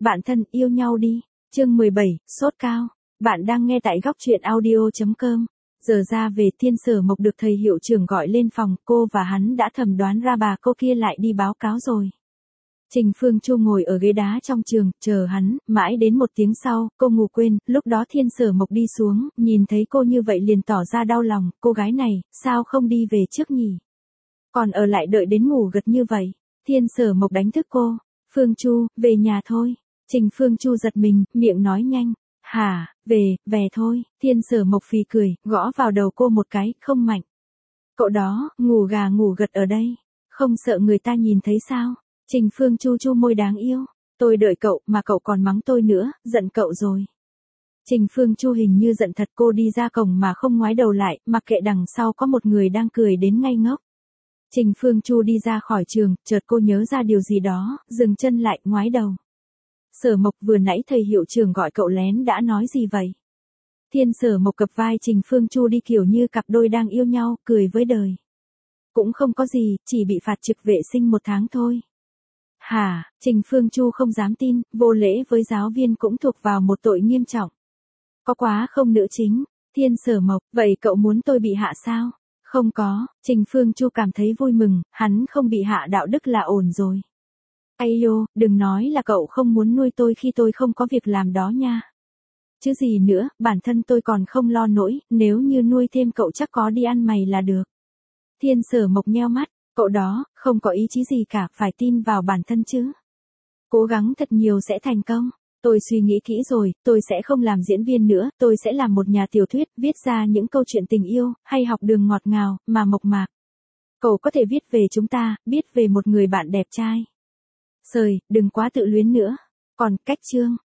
Bạn thân, yêu nhau đi. Chương 17, sốt cao. Bạn đang nghe tại góc truyện audio.com. Giờ ra về, Thiên Sở Mộc được thầy hiệu trưởng gọi lên phòng, cô và hắn đã thầm đoán ra bà cô kia lại đi báo cáo rồi. Trình Phương Chu ngồi ở ghế đá trong trường, chờ hắn, mãi đến một tiếng sau, cô ngủ quên, lúc đó Thiên Sở Mộc đi xuống, nhìn thấy cô như vậy liền tỏ ra đau lòng, cô gái này, sao không đi về trước nhỉ? Còn ở lại đợi đến ngủ gật như vậy. Thiên Sở Mộc đánh thức cô, Phương Chu, về nhà thôi. Trình Phương Chu giật mình, miệng nói nhanh, hả, về thôi. Thiên Sở Mộc phì cười, gõ vào đầu cô một cái, không mạnh. Cậu đó, ngủ gà ngủ gật ở đây, không sợ người ta nhìn thấy sao? Trình Phương Chu chu môi đáng yêu, tôi đợi cậu mà cậu còn mắng tôi nữa, giận cậu rồi. Trình Phương Chu hình như giận thật, cô đi ra cổng mà không ngoái đầu lại, mặc kệ đằng sau có một người đang cười đến ngây ngốc. Trình Phương Chu đi ra khỏi trường, chợt cô nhớ ra điều gì đó, dừng chân lại, ngoái đầu. Sở Mộc, vừa nãy thầy hiệu trưởng gọi cậu lén đã nói gì vậy? Thiên Sở Mộc cập vai Trình Phương Chu đi kiểu như cặp đôi đang yêu nhau, cười với đời. Cũng không có gì, chỉ bị phạt trực vệ sinh 1 tháng thôi. Hả, Trình Phương Chu không dám tin, vô lễ với giáo viên cũng thuộc vào một tội nghiêm trọng. Có quá không nữ chính? Thiên Sở Mộc, vậy cậu muốn tôi bị hạ sao? Không có, Trình Phương Chu cảm thấy vui mừng, hắn không bị hạ đạo đức là ổn rồi. Ây yô, đừng nói là cậu không muốn nuôi tôi khi tôi không có việc làm đó nha. Chứ gì nữa, bản thân tôi còn không lo nổi, nếu như nuôi thêm cậu chắc có đi ăn mày là được. Thiên Sở Mộc nheo mắt, cậu đó, không có ý chí gì cả, phải tin vào bản thân chứ. Cố gắng thật nhiều sẽ thành công. Tôi suy nghĩ kỹ rồi, tôi sẽ không làm diễn viên nữa, tôi sẽ làm một nhà tiểu thuyết, viết ra những câu chuyện tình yêu, hay học đường ngọt ngào, mà mộc mạc. Cậu có thể viết về chúng ta, viết về một người bạn đẹp trai. Sời, đừng quá tự luyến nữa. Còn, cách chương,